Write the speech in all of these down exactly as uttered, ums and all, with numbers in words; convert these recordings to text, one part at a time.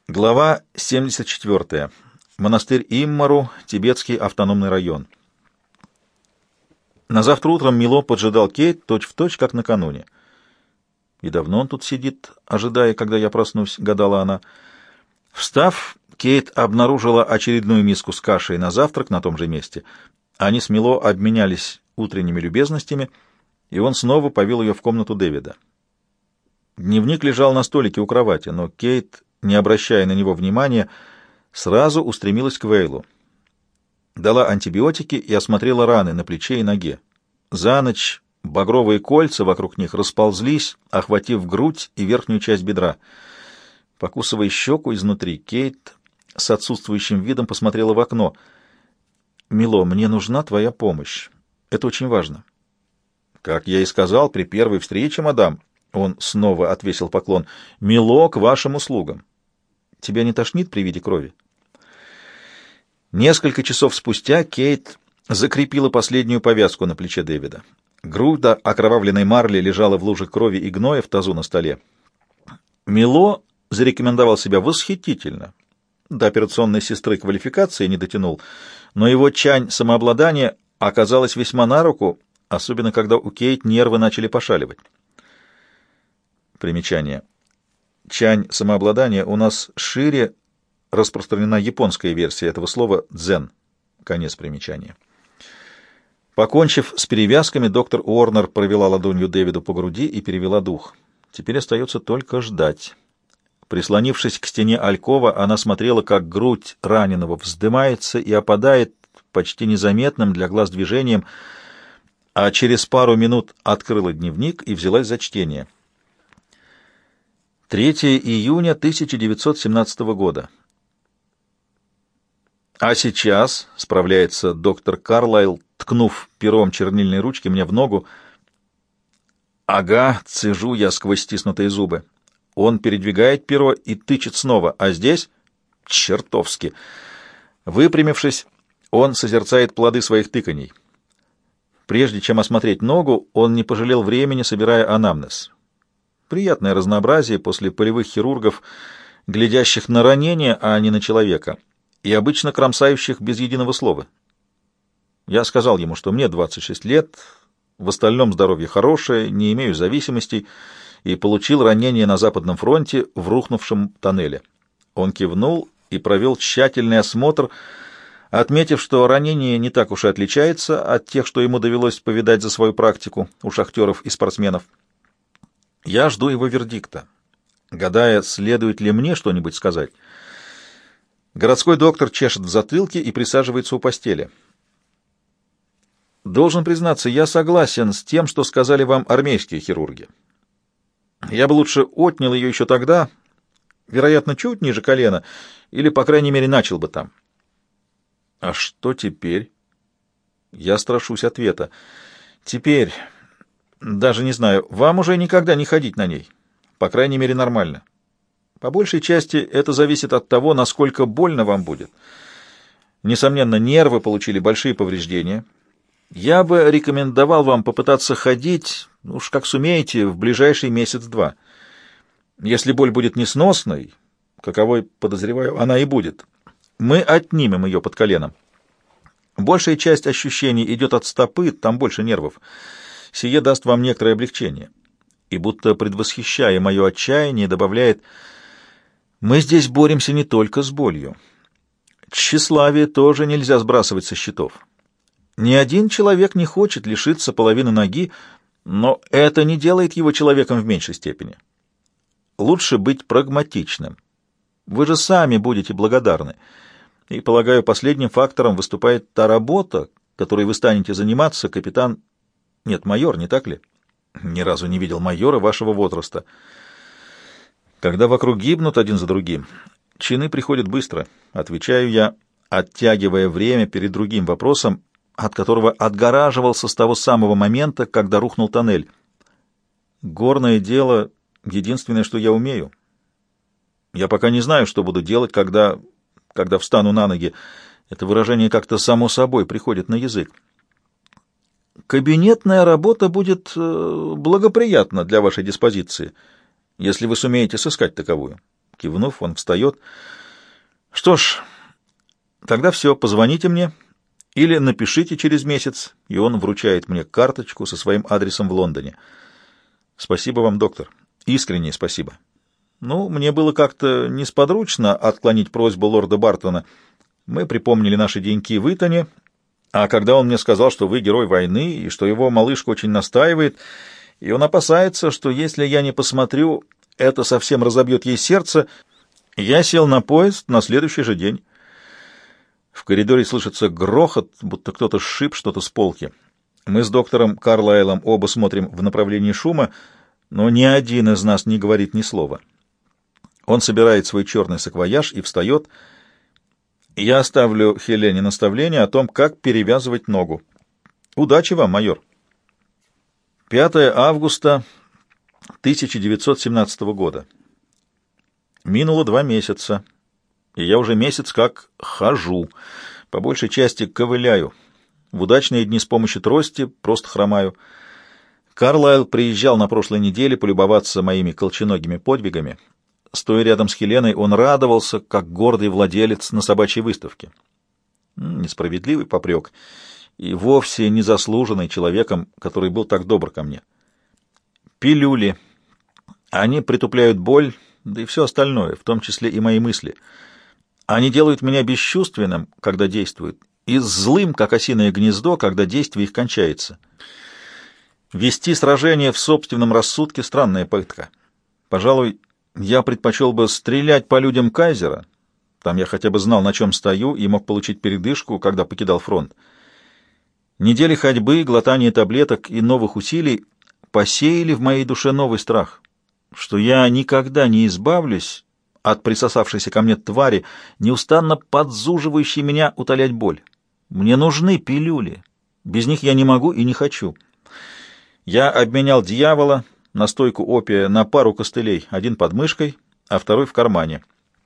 Глава семьдесят четыре. Монастырь Иммару, Тибетский автономный район. На завтра утром Мило поджидал Кейт точь-в-точь, как накануне. «И давно он тут сидит, ожидая, когда я проснусь», — гадала она. Встав, Кейт обнаружила очередную миску с кашей на завтрак на том же месте. Они с Мило обменялись утренними любезностями, и он снова повел ее в комнату Дэвида. Дневник лежал на столике у кровати, но Кейт, не обращая на него внимания, сразу устремилась к Вейлу. Дала антибиотики и осмотрела раны на плече и ноге. За ночь багровые кольца вокруг них расползлись, охватив грудь и верхнюю часть бедра. Покусывая щеку изнутри, Кейт с отсутствующим видом посмотрела в окно. «Мило, мне нужна твоя помощь. Это очень важно». «Как я и сказал при первой встрече, мадам», — он снова отвесил поклон, — «Мило к вашим услугам». «Тебя не тошнит при виде крови?» Несколько часов спустя Кейт закрепила последнюю повязку на плече Дэвида. Груда окровавленной марли лежала в луже крови и гноя в тазу на столе. Мило зарекомендовал себя восхитительно. До операционной сестры квалификации не дотянул, но его чань самообладания оказалась весьма на руку, особенно когда у Кейт нервы начали пошаливать. Примечание. Чань самообладания у нас шире распространена японская версия этого слова «дзен». Конец примечания. Покончив с перевязками, доктор Уорнер провела ладонью Дэвиду по груди и перевела дух. Теперь остается только ждать. Прислонившись к стене алькова, она смотрела, как грудь раненого вздымается и опадает почти незаметным для глаз движением, а через пару минут открыла дневник и взялась за чтение. третьего июня тысяча девятьсот семнадцатого года. А сейчас, справляется доктор Карлайл, ткнув пером чернильной ручки мне в ногу. Ага, цежу я сквозь стиснутые зубы. Он передвигает перо и тычет снова, а здесь чертовски. Выпрямившись, он созерцает плоды своих тыканий. Прежде чем осмотреть ногу, он не пожалел времени, собирая анамнез. Приятное разнообразие после полевых хирургов, глядящих на ранение, а не на человека, и обычно кромсающих без единого слова. Я сказал ему, что мне двадцать шесть лет, в остальном здоровье хорошее, не имею зависимостей, и получил ранение на Западном фронте в рухнувшем тоннеле. Он кивнул и провел тщательный осмотр, отметив, что ранение не так уж и отличается от тех, что ему довелось повидать за свою практику у шахтеров и спортсменов. Я жду его вердикта, гадая, следует ли мне что-нибудь сказать. Городской доктор чешет в затылке и присаживается у постели. Должен признаться, я согласен с тем, что сказали вам армейские хирурги. Я бы лучше отнял ее еще тогда, вероятно, чуть ниже колена, или, по крайней мере, начал бы там. А что теперь? Я страшусь ответа. Теперь... Даже не знаю, вам уже никогда не ходить на ней. По крайней мере, нормально. По большей части это зависит от того, насколько больно вам будет. Несомненно, нервы получили большие повреждения. Я бы рекомендовал вам попытаться ходить, уж как сумеете, в ближайший месяц-два. Если боль будет несносной, каковой, подозреваю, она и будет, мы отнимем ее под коленом. Большая часть ощущений идет от стопы, там больше нервов. Сие даст вам некоторое облегчение. И будто предвосхищая мое отчаяние, добавляет: мы здесь боремся не только с болью. Тщеславие тоже нельзя сбрасывать со счетов. Ни один человек не хочет лишиться половины ноги, но это не делает его человеком в меньшей степени. Лучше быть прагматичным. Вы же сами будете благодарны. И, полагаю, последним фактором выступает та работа, которой вы станете заниматься, капитан... Нет, майор, не так ли? Ни разу не видел майора вашего возраста. Когда вокруг гибнут один за другим, чины приходят быстро, отвечаю я, оттягивая время перед другим вопросом, от которого отгораживался с того самого момента, когда рухнул тоннель. Горное дело — единственное, что я умею. Я пока не знаю, что буду делать, когда, когда встану на ноги. Это выражение как-то само собой приходит на язык. Кабинетная работа будет благоприятна для вашей диспозиции, если вы сумеете сыскать таковую. Кивнув, он встает. Что ж, тогда все, позвоните мне или напишите через месяц, и он вручает мне карточку со своим адресом в Лондоне. Спасибо вам, доктор. Искреннее спасибо. Ну, мне было как-то несподручно отклонить просьбу лорда Бартона. Мы припомнили наши деньки в Итоне, а когда он мне сказал, что вы герой войны и что его малышка очень настаивает, и он опасается, что если я не посмотрю, это совсем разобьет ей сердце, я сел на поезд на следующий же день. В коридоре слышится грохот, будто кто-то сшиб что-то с полки. Мы с доктором Карлайлом оба смотрим в направлении шума, но ни один из нас не говорит ни слова. Он собирает свой черный саквояж и встает. Я оставлю Хелене наставление о том, как перевязывать ногу. Удачи вам, майор. пятое августа тысяча девятьсот семнадцатого года. Минуло два месяца, и я уже месяц как хожу, по большей части ковыляю. В удачные дни с помощью трости просто хромаю. Карлайл приезжал на прошлой неделе полюбоваться моими колченогими подвигами. Стоя рядом с Хеленой, он радовался, как гордый владелец на собачьей выставке. Несправедливый попрек и вовсе не заслуженный человеком, который был так добр ко мне. Пилюли. Они притупляют боль, да и все остальное, в том числе и мои мысли. Они делают меня бесчувственным, когда действуют, и злым, как осиное гнездо, когда действие их кончается. Вести сражение в собственном рассудке — странная пытка. Пожалуй, я предпочел бы стрелять по людям Кайзера. Там я хотя бы знал, на чем стою, и мог получить передышку, когда покидал фронт. Недели ходьбы, глотания таблеток и новых усилий посеяли в моей душе новый страх, что я никогда не избавлюсь от присосавшейся ко мне твари, неустанно подзуживающей меня утолять боль. Мне нужны пилюли. Без них я не могу и не хочу. Я обменял дьявола, настойку опия, на пару костылей, один под мышкой, а второй в кармане.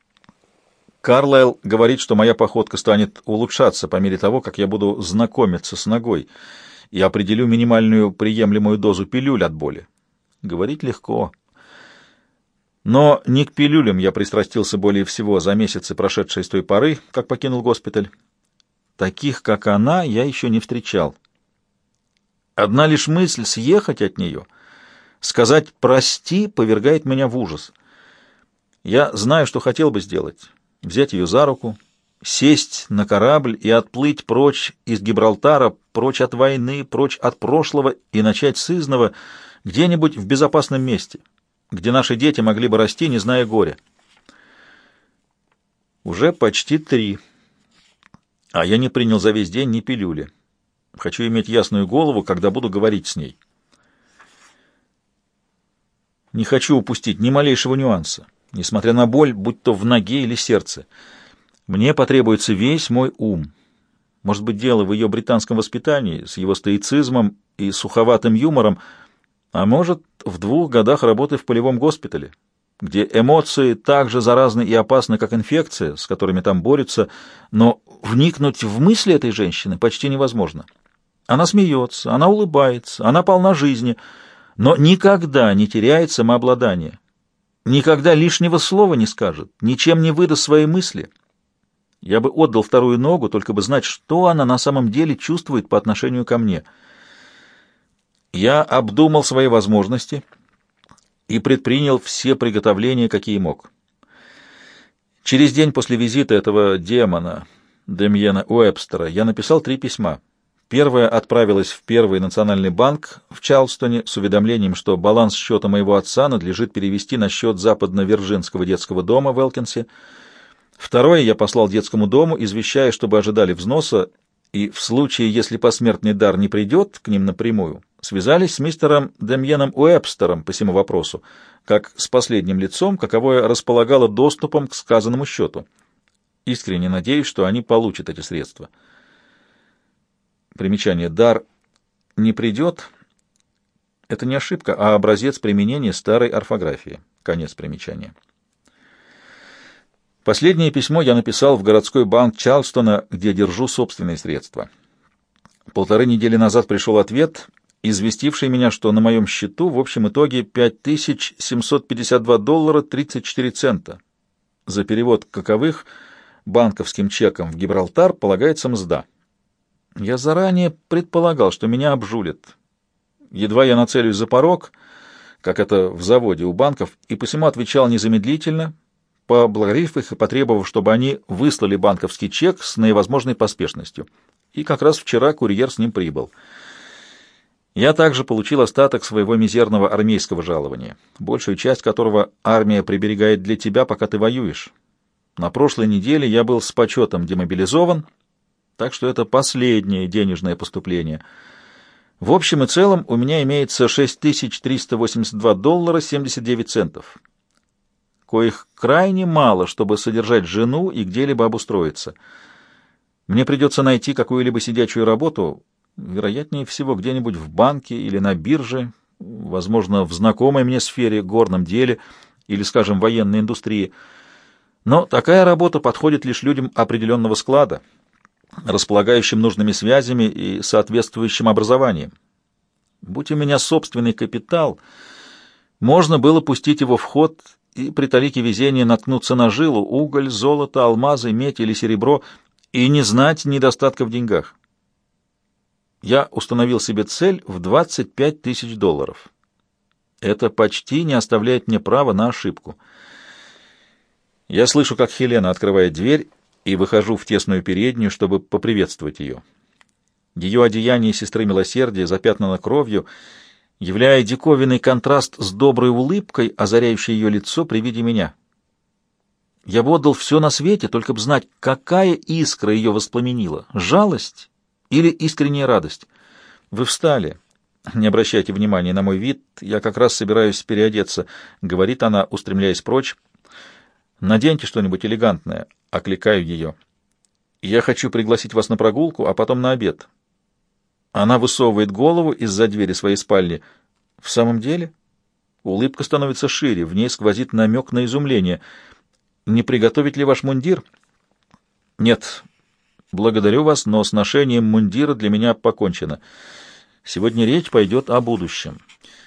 Карлайл говорит, что моя походка станет улучшаться по мере того, как я буду знакомиться с ногой и определю минимальную приемлемую дозу пилюль от боли. Говорить легко. Но не к пилюлям я пристрастился более всего за месяцы, прошедшие с той поры, как покинул госпиталь. Таких, как она, я еще не встречал. Одна лишь мысль съехать от нее, сказать «прости» повергает меня в ужас. Я знаю, что хотел бы сделать. Взять ее за руку, сесть на корабль и отплыть прочь из Гибралтара, прочь от войны, прочь от прошлого и начать с изного где-нибудь в безопасном месте, где наши дети могли бы расти, не зная горя. Уже почти три, а я не принял за весь день ни пилюли. Хочу иметь ясную голову, когда буду говорить с ней. Не хочу упустить ни малейшего нюанса, несмотря на боль, будь то в ноге или сердце. Мне потребуется весь мой ум. Может быть, дело в ее британском воспитании, с его стоицизмом и суховатым юмором, а может, в двух годах работы в полевом госпитале, где эмоции так же заразны и опасны, как инфекция, с которыми там борются, но вникнуть в мысли этой женщины почти невозможно. Она смеется, она улыбается, она полна жизни, но никогда не теряет самообладание, никогда лишнего слова не скажет, ничем не выдаст свои мысли. Я бы отдал вторую ногу, только бы знать, что она на самом деле чувствует по отношению ко мне. Я обдумал свои возможности и предпринял все приготовления, какие мог. Через день после визита этого демона, Демьена Уэбстера, я написал три письма. Первое отправилось в Первый национальный банк в Чарльстоне с уведомлением, что баланс счета моего отца надлежит перевести на счет Западно-Вирджинского детского дома в Элкинсе. Второе я послал детскому дому, извещая, чтобы ожидали взноса, и в случае, если посмертный дар не придет к ним напрямую, связались с мистером Демьеном Уэбстером по всему вопросу, как с последним лицом, каковое располагало доступом к сказанному счету. Искренне надеюсь, что они получат эти средства. Примечание. Дар не придет — это не ошибка, а образец применения старой орфографии. Конец примечания. Последнее письмо я написал в городской банк Чарльстона, где держу собственные средства. Полторы недели назад пришел ответ, известивший меня, что на моем счету в общем итоге пять тысяч семьсот пятьдесят два доллара тридцать четыре цента. За перевод каковых банковским чеком в Гибралтар полагается мзда. Я заранее предполагал, что меня обжулят. Едва я нацелюсь за порог, как это в заводе у банков, и посему отвечал незамедлительно, поблагодарив их и потребовав, чтобы они выслали банковский чек с наивозможной поспешностью. И как раз вчера курьер с ним прибыл. Я также получил остаток своего мизерного армейского жалования, большую часть которого армия приберегает для тебя, пока ты воюешь. На прошлой неделе я был с почетом демобилизован, так что это последнее денежное поступление. В общем и целом у меня имеется шесть тысяч триста восемьдесят два доллара семьдесят девять центов, коих крайне мало, чтобы содержать жену и где-либо обустроиться. Мне придется найти какую-либо сидячую работу, вероятнее всего где-нибудь в банке или на бирже, возможно, в знакомой мне сфере, горном деле или, скажем, военной индустрии. Но такая работа подходит лишь людям определенного склада, располагающим нужными связями и соответствующим образованием. Будь у меня собственный капитал, можно было пустить его в ход и при талике везения наткнуться на жилу, уголь, золото, алмазы, медь или серебро, и не знать недостатка в деньгах. Я установил себе цель в двадцать пять тысяч долларов. Это почти не оставляет мне права на ошибку. Я слышу, как Хелена открывает дверь, и выхожу в тесную переднюю, чтобы поприветствовать ее. Ее одеяние сестры милосердия запятнано кровью, являя диковинный контраст с доброй улыбкой, озаряющей ее лицо при виде меня. Я бы отдал все на свете, только бы знать, какая искра ее воспламенила — жалость или искренняя радость. Вы встали. Не обращайте внимания на мой вид, я как раз собираюсь переодеться, — говорит она, устремляясь прочь. Наденьте что-нибудь элегантное, — окликаю ее. Я хочу пригласить вас на прогулку, а потом на обед. Она высовывает голову из-за двери своей спальни. В самом деле? Улыбка становится шире, в ней сквозит намек на изумление. Не приготовить ли ваш мундир? Нет, благодарю вас, но с ношением мундира для меня покончено. Сегодня речь пойдет о будущем.